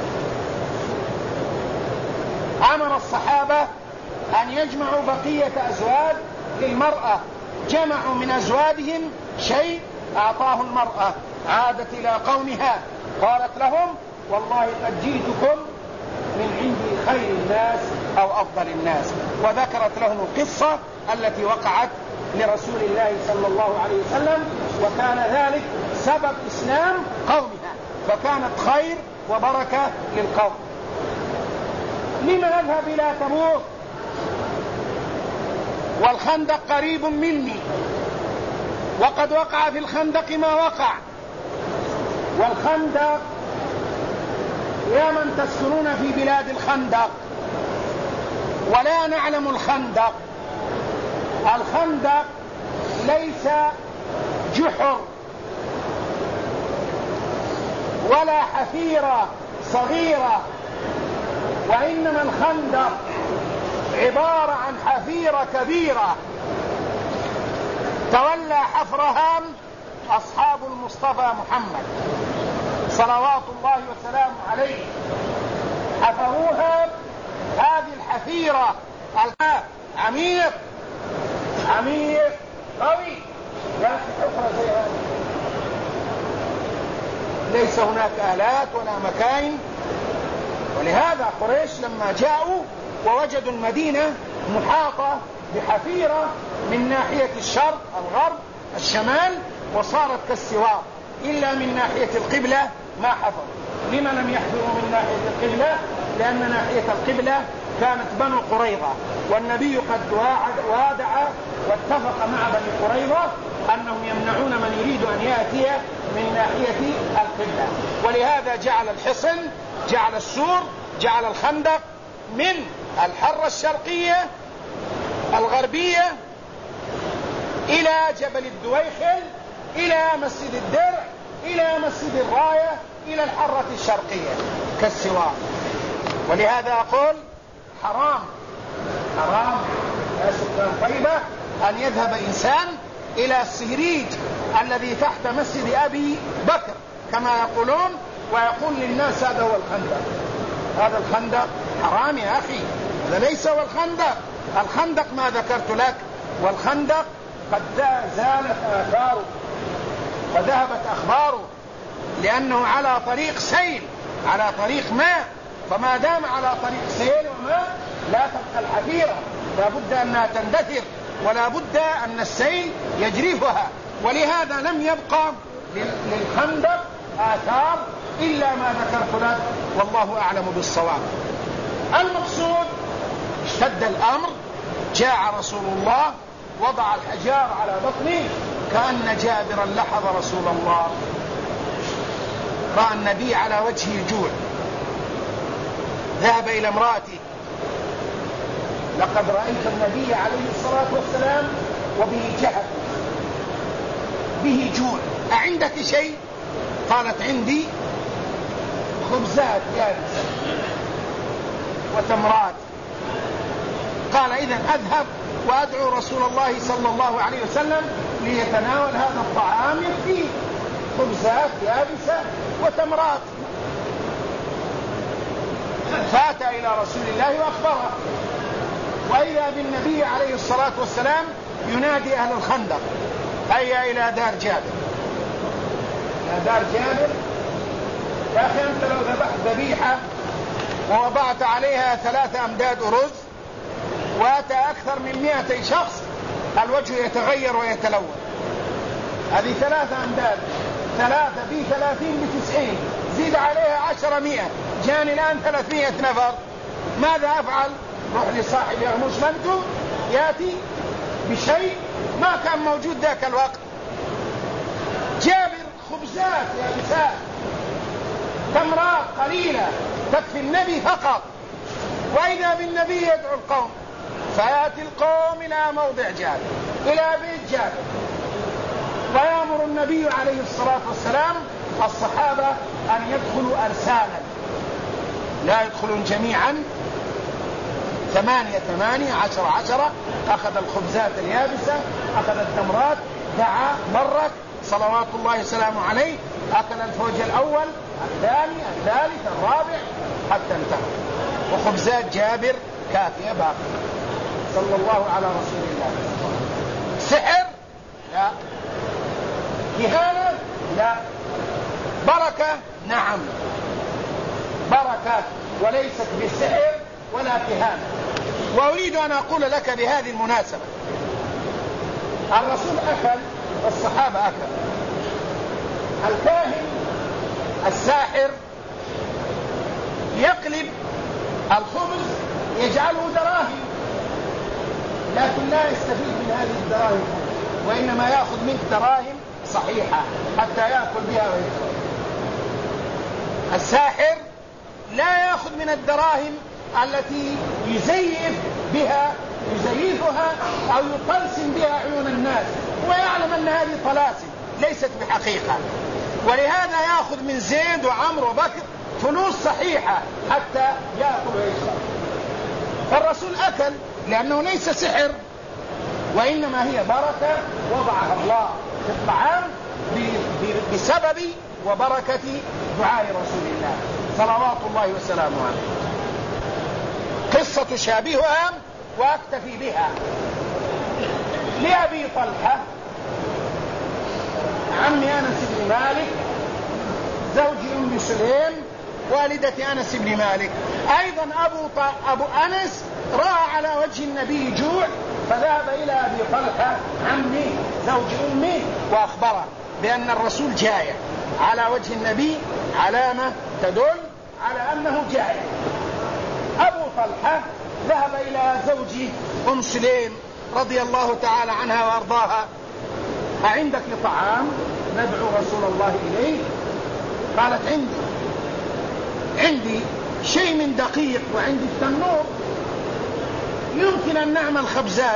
أمر الصحابة أن يجمعوا بقية أزواج للمرأة، جمعوا من أزواجهم شيء أعطاه المرأة، عادت إلى قومها قالت لهم: والله قد جئتكم من عند خير الناس أو أفضل الناس، وذكرت لهم القصة التي وقعت لرسول الله صلى الله عليه وسلم، وكان ذلك سبب إسلام قومها، فكانت خير وبركة للقوم. لما نذهب إلى تبوك والخندق قريب مني، وقد وقع في الخندق ما وقع؟ والخندق يا من تسكنون في بلاد الخندق ولا نعلم الخندق، الخندق ليس جحر ولا حفيرة صغيرة، وإنما الخندق عبارة عن حفيرة كبيرة تولى حفرها أصحاب المصطفى محمد صلوات الله وسلامه عليه، حفروها. هذه الحفيرة عميق عميق قوي، لا حفرة زي هذه، ليس هناك آلات ولا مكاين. ولهذا قريش لما جاءوا ووجدوا المدينة محاطة بحفيرة من ناحية الشرق الغرب الشمال، وصارت كالسوار، إلا من ناحية القبلة ما حفروا. لما لم يحفروا من ناحية القبلة؟ لأن ناحية القبلة كانت بنو قريظة، والنبي قد وادع واتفق مع بني قريظة أنهم يمنعون من يريد أن يأتي من ناحية القبلة، ولهذا جعل الحصن، جعل السور، جعل الخندق من الحرة الشرقية الغربية إلى جبل الدويخل، إلى مسجد الدرع، إلى مسجد الراية، إلى الحرة الشرقية كالسوار. ولهذا أقول حرام يا سكان طيبة أن يذهب إنسان إلى السهريج الذي تحت مسجد أبي بكر كما يقولون، ويقول للناس هذا هو الخندق. هذا الخندق حرام يا أخي، هذا ليس هو الخندق. الخندق ما ذكرت لك، والخندق قد زالت آثاره وذهبت أخباره، لأنه على طريق سيل، على طريق ماء، فما دام على طريق سيل وماء لا تبقى الحفيرة، لا بد أنها تندثر، ولا بد أن السيل يجرفها. ولهذا لم يبقى للخندق آثار إلا ما ذكرت لك، والله أعلم بالصواب. المقصود اشتد الأمر، جاء رسول الله وضع الحجار على بطنه كأن جابرا لحظ رسول الله، رأى النبي على وجهه الجوع، ذهب إلى امرأته: لقد رأيت النبي عليه الصلاة والسلام وبه جهد، به جوع، أعندك شيء؟ قالت عندي خبزات يابسة وتمرات. قال إذن أذهب وأدعو رسول الله صلى الله عليه وسلم ليتناول هذا الطعام فيه خبزات يابسة وتمرات. فأتى إلى رسول الله وأخبره، وإذا بالنبي عليه الصلاة والسلام ينادي أهل الخندق: هيا إلى دار جابر. إلى دار جابر. يا أخي أنت لو ذبحت ذبيحة ووضعت عليها 3 أمداد أرز وأتى أكثر من 200 شخص الوجه يتغير ويتلون. هذه 3 أمداد، 3 في 30 ب90، زيد عليها 10 100، جاني الآن 300 نفر. ماذا أفعل؟ روح لصاحب يغموس منتو يأتي بشيء ما كان موجود ذاك الوقت. جابر خبزات يابسات تمرات قليلة تكفي النبي فقط. وإذا بالنبي يدعو القوم، فيأتي القوم إلى موضع جابر، إلى بيت جابر، ويأمر النبي عليه الصلاة والسلام الصحابة أن يدخلوا أرسالا، لا يدخلون جميعا، 8 8 10 10. أخذ الخبزات اليابسة، أخذ التمرات، دعا، مرت صلوات الله وسلامه عليه، أكل الفوج الأول، الثاني، الثالث، الرابع، حتى انتهى. وخبزات جابر كافية باقية صلى الله على رسول الله. سحر؟ لا. كهانة؟ لا. بركة؟ نعم، بركة، وليست بالسحر ولا كهانة. وأريد أن أقول لك بهذه المناسبة: الرسول أكل والصحابة أكل. الكاهن الساحر يقلب الخبز يجعله دراهم، لكن لا يستفيد من هذه الدراهم، وإنما يأخذ منك دراهم صحيحة حتى يأكل بها ويدخل. الساحر لا يأخذ من الدراهم التي يزيفها أو يطلسم بها عيون الناس، ويعلم أن هذه طلاسم ليست بحقيقة، ولهذا يأخذ من زيد وعمر وبكر فلوس صحيحة حتى يأكل ويشرب. فالرسول أكل لأنه ليس سحر، وإنما هي بركة وضعها الله في الطعام بسبب وبركة دعاء رسول الله صلوات الله وسلامه عليه. قصة شابهها وأكتفي بها. لأبي طلحة عم أنس بن مالك زوج أم سليم والدة أنس بن مالك، أيضا أبو أنس رأى على وجه النبي جوع، فذهب إلى أبي طلحة عمي زوج أمي وأخبره بأن الرسول جائع. على وجه النبي علامة تدل على أنه جائع. أبو طلحة ذهب إلى زوج أم سليم رضي الله تعالى عنها وأرضاها: أعندك طعام ندعو رسول الله إليه؟ قالت: عندي شيء من دقيق وعندي التنور، يمكن أن نعمل خبزات.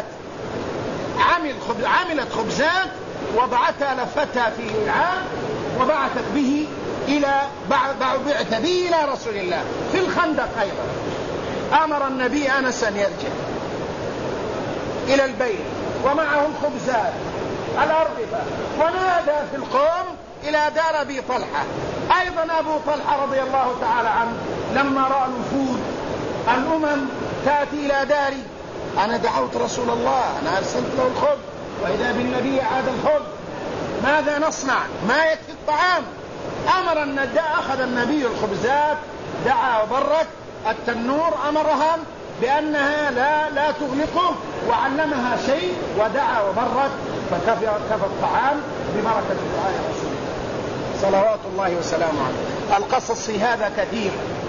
عملت خبزات، وضعتها لفتها في وعاء وبعثت به بعث به إلى رسول الله في الخندق. أيضا أمر النبي أنس أن يرجع إلى البيت ومعه الخبزات الأرغفة، ونادى في القوم إلى دار أبي طلحة. أيضا أبو طلحة رضي الله تعالى عنه لما رأى الوفود الأمم تأتي إلى داري: أنا دعوت رسول الله، أنا أرسلت له الخبز، وإذا بالنبي عاد الخبز، ماذا نصنع؟ ما يكفي الطعام. أخذ النبي الخبزات، دعا وبرك التنور، أمرها بأنها لا تغلقه، وعلمها شيء ودعا وبرك، فكفى الطعام ببركة دعاء رسول الله صلوات الله وسلامه عليه. القصص في هذا كثير،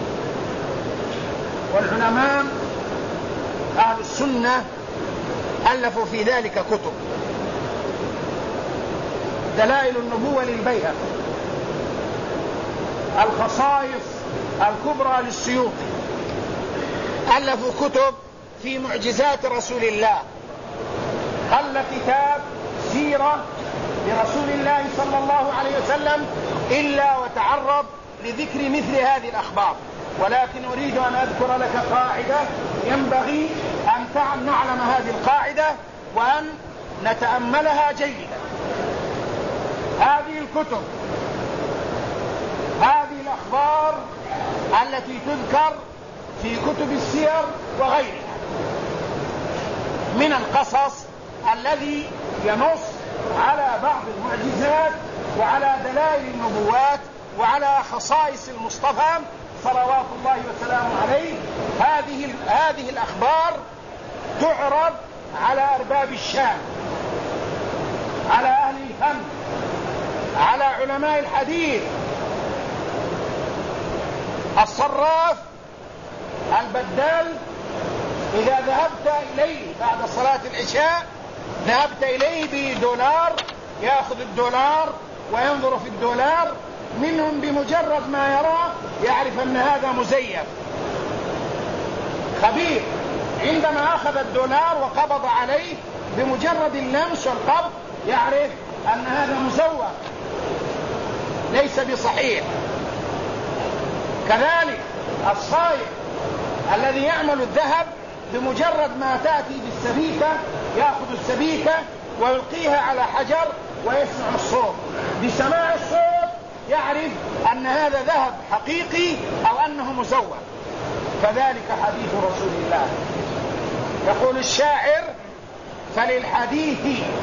والعلماء أهل السنة ألفوا في ذلك كتب. دلائل النبوة للبيهقي، الخصائص الكبرى للسيوطي، ألفوا كتب في معجزات رسول الله، خل كتاب سيرة لرسول الله صلى الله عليه وسلم إلا وتعرض لذكر مثل هذه الأخبار، ولكن أريد أن أذكر لك قاعدة ينبغي أن نعلم هذه القاعدة وأن نتأملها جيدا. هذه الكتب، هذه الأخبار التي تذكر في كتب السير وغيرها من القصص الذي ينص على بعض المعجزات وعلى دلائل النبوات وعلى خصائص المصطفى صلوات الله وسلامه عليه، هذه الأخبار تعرض على أرباب الشام، على أهل الفن، على علماء الحديث، الصراف، البدال. إذا ذهبت إليه بعد صلاة العشاء ذهبت إليه بدولار، يأخذ الدولار وينظر في الدولار، منهم بمجرد ما يرى يعرف أن هذا مزيف. خبير عندما أخذ الدولار وقبض عليه بمجرد اللمس والقبض يعرف أن هذا مزور ليس بصحيح. كذلك الصائغ الذي يعمل الذهب بمجرد ما تأتي بالسبيكة يأخذ السبيكة ويلقيها على حجر ويسمع الصوت، بسماع الصوت يعرف أن هذا ذهب حقيقي أو أنه مزور. كذلك حديث رسول الله، يقول الشاعر: فللحديث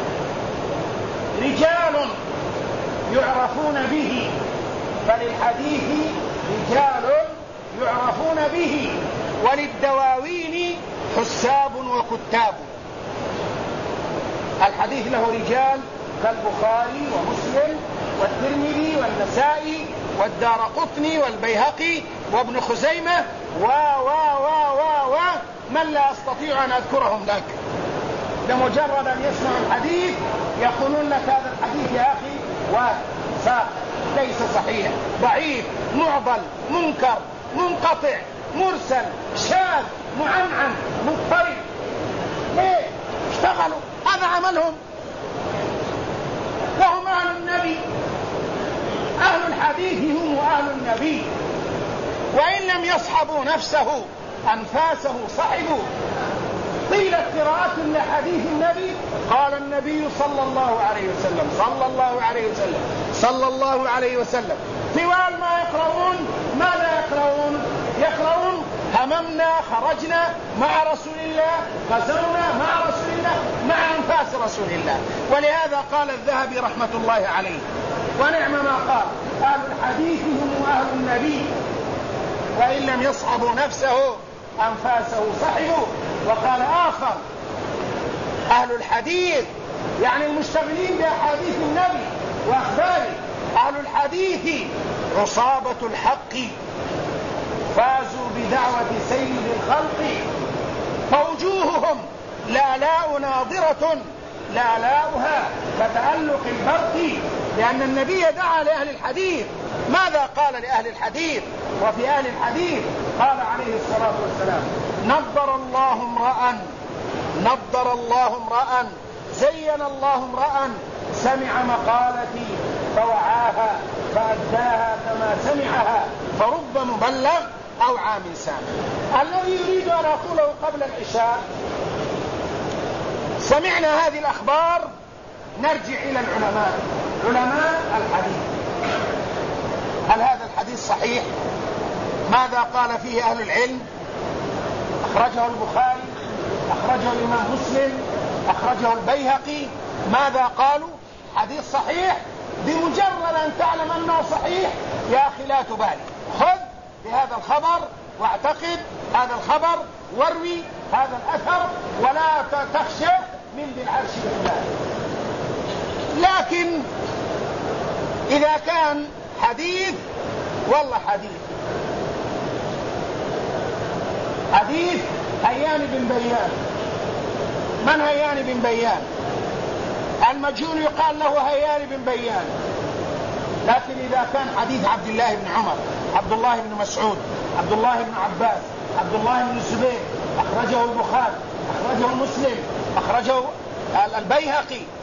رجال يعرفون به، فللحديث رجال يعرفون به، وللدواوين حساب وكتاب. الحديث له رجال كالبخاري ومسلم والترمذي والنسائي والدارقطني والبيهقي وابن خزيمة من لا أستطيع أن أذكرهم لك. بمجرد أن يسمع الحديث يقولون لك هذا الحديث يا أخي وساق، ليس صحيح، ضعيف، معضل، منكر، منقطع، مرسل، شاذ، معنعن، مضطرب. ليه؟ اشتغلوا، هذا عملهم، وهم أهل النبي. أهل الحديث هم أهل النبي، وإن لم يصحبوا نفسه أنفاسه صحبوا. طيلة قراءة لحديث النبي قال النبي صلى الله عليه وسلم صلى الله عليه وسلم صلى الله عليه وسلم. طوال ما يقرؤون ماذا يقرؤون؟ يقرؤون: هممنا، خرجنا مع رسول الله، غزونا مع رسول الله، مع أنفاس رسول الله. ولهذا قال الذهبي رحمة الله عليه: ونعم ما قال: أهل الحديث هم أهل النبي، وإن لم يصحبوا نفسه أنفاسه صحبوا. وقال آخر: أهل الحديث يعني المشتغلين بأحاديث النبي وأخباره، أهل الحديث عصابة الحق فازوا بدعوة سيد الخلق، فوجوههم لآلاء ناظرة لآلاؤها كتألق البرق. لأن النبي دعا لأهل الحديث. ماذا قال لأهل الحديث؟ وفي أهل الحديث قال عليه الصلاة والسلام: نضر الله امرأ زين الله امرأ سمع مقالتي فوعاها فأداها كما سمعها، فرب مبلغ أو عام سامع. الذي يريد أن أقوله قبل العشاء: سمعنا هذه الأخبار، نرجع إلى العلماء، علماء الحديث. هل هذا الحديث صحيح؟ ماذا قال فيه أهل العلم؟ أخرجه البخاري، أخرجه الإمام مسلم، أخرجه البيهقي. ماذا قالوا؟ حديث صحيح. بمجرد أن تعلم أنه صحيح يا أخي لا تبالي، خذ بهذا الخبر واعتقد هذا الخبر واروي هذا الأثر ولا تخشى من ذي العرش بالله. لكن إذا كان حديث، والله حديث هيان بن بيان. من هيان بن بيان؟ المجهول يقال له هيان بن بيان. لكن إذا كان حديث عبد الله بن عمر، عبد الله بن مسعود، عبد الله بن عباس، عبد الله بن الزبير، أخرجه البخاري، أخرجه مسلم، أخرجه البيهقي،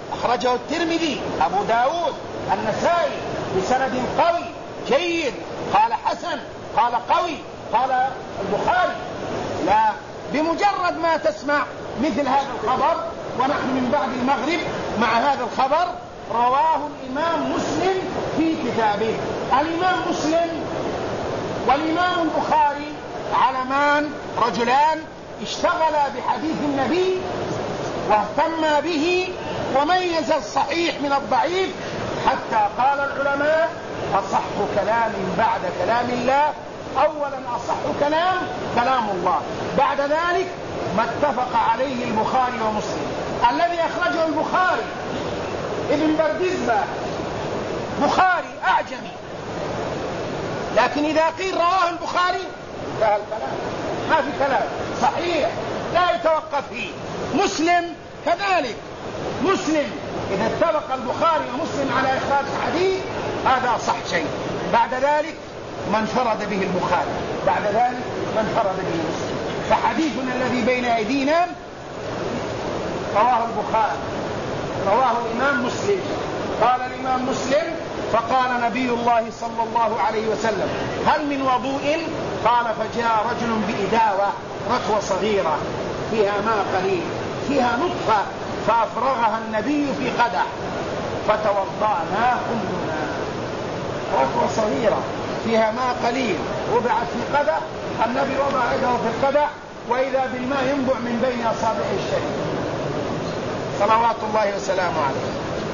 أخرجه الترمذي، أبو داود، النسائي بسند قوي جيد، قال حسن، قال قوي، قال البخاري. لا، بمجرد ما تسمع مثل هذا الخبر، ونحن من بعد المغرب مع هذا الخبر، رواه الإمام مسلم في كتابه. الإمام مسلم والإمام البخاري علمان رجلان اشتغلا بحديث النبي واهتما به وميز الصحيح من الضعيف، حتى قال العلماء: أصح كلام بعد كلام الله، أولا أصح كلام الله، بعد ذلك ما اتفق عليه البخاري ومسلم. الذي أخرجه البخاري ابن بردزبة بخاري أعجمي، لكن إذا قيل رواه البخاري انتهى الكلام، ما في كلام، صحيح لا يتوقف فيه. مسلم كذلك، مسلم إذا اتفق البخاري ومسلم على إخراج حديث هذا صح شيء، بعد ذلك من انفرد به البخاري، بعد ذلك من انفرد به مسلم. فحديثنا الذي بين أيدينا رواه البخاري، رواه الإمام مسلم. قال الإمام مسلم: فقال نبي الله صلى الله عليه وسلم: هل من وضوء؟ قال: فجاء رجل بإداوة، ركوة صغيرة فيها ماء قليل، فيها نطفة، فأفرغها النبي في قدح فتوضأنا كلنا. ركوة صغيرة فيها ماء قليل وضعت في قدح، النبي وضع يده في القدح وإذا بالماء ينبع من بين أصابعه الشريف صلوات الله وسلامه عليه.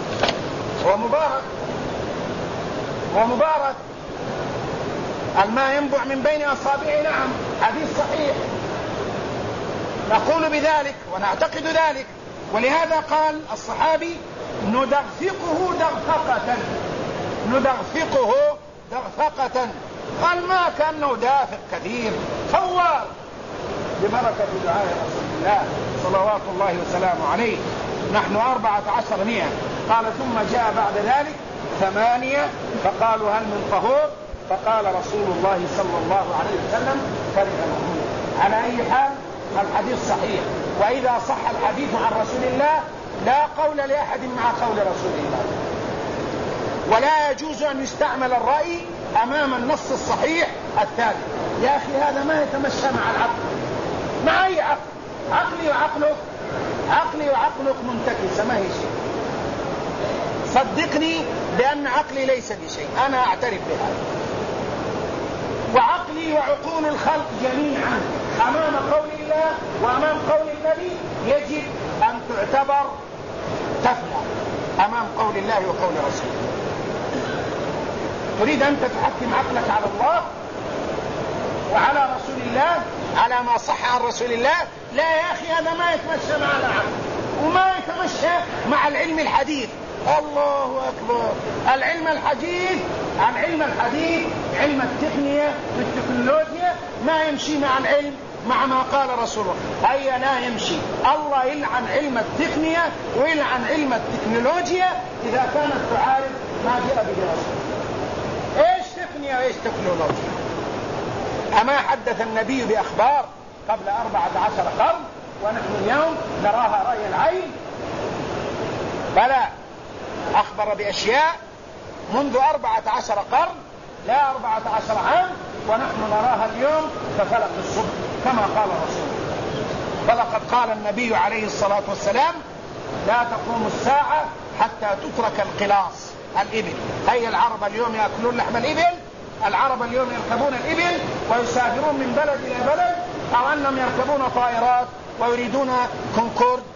ومبارك الماء ينبع من بين أصابعه، نعم، حديث صحيح، نقول بذلك ونعتقد ذلك. ولهذا قال الصحابي: ندغفقه دغفقة. قال: ما كأنه دافق كثير، فوار، ببركة دعاء رسول الله صلوات الله وسلامه عليه. نحن 1400. قال: ثم جاء بعد ذلك 8، فقالوا: هل من طهور؟ فقال رسول الله صلى الله عليه وسلم: كره الوضوء. على أي حال الحديث صحيح، وإذا صح الحديث عن رسول الله لا قول لأحد مع قول رسول الله، ولا يجوز أن يستعمل الرأي أمام النص الصحيح الثابت. يا أخي هذا ما يتمشى مع العقل، مع أي عقل؟ عقلي وعقلك منتكسة، ما هي شيء. صدقني بأن عقلي ليس بشيء، أنا أعترف بهذا، وعقلي وعقول الخلق جميعا أمام قول الله وأمام قول النبي يجب أن تعتبر تفلى أمام قول الله وقول رسوله. تريد أن تتحكم عقلك على الله وعلى رسول الله على ما صح عن رسول الله؟ لا يا أخي، هذا ما يتمشى مع العقل وما يتمشى مع العلم الحديث. الله أكبر. العلم الحديث علم التقنية والتكنولوجيا ما يمشي مع العلم مع ما قال رسوله، أي لا يمشي. الله يلعن علم التقنية ويلعن علم التكنولوجيا إذا كانت تعارض ما جاء به رسوله. إيش تقنية وإيش تكنولوجيا؟ أما حدث النبي بأخبار قبل 14 قرن ونحن اليوم نراها رأي العين؟ بلى، أخبر بأشياء منذ 14 قرن، لا 14 عام، ونحن نراها اليوم كفلق الصبح كما قال رسول الله. فلقد قال النبي عليه الصلاة والسلام: لا تقوم الساعة حتى تترك القلاص، الإبل. هي العرب اليوم يأكلون لحم الإبل، العرب اليوم يركبون الإبل ويسافرون من بلد إلى بلد، أو أنهم يركبون طائرات ويريدون كونكورد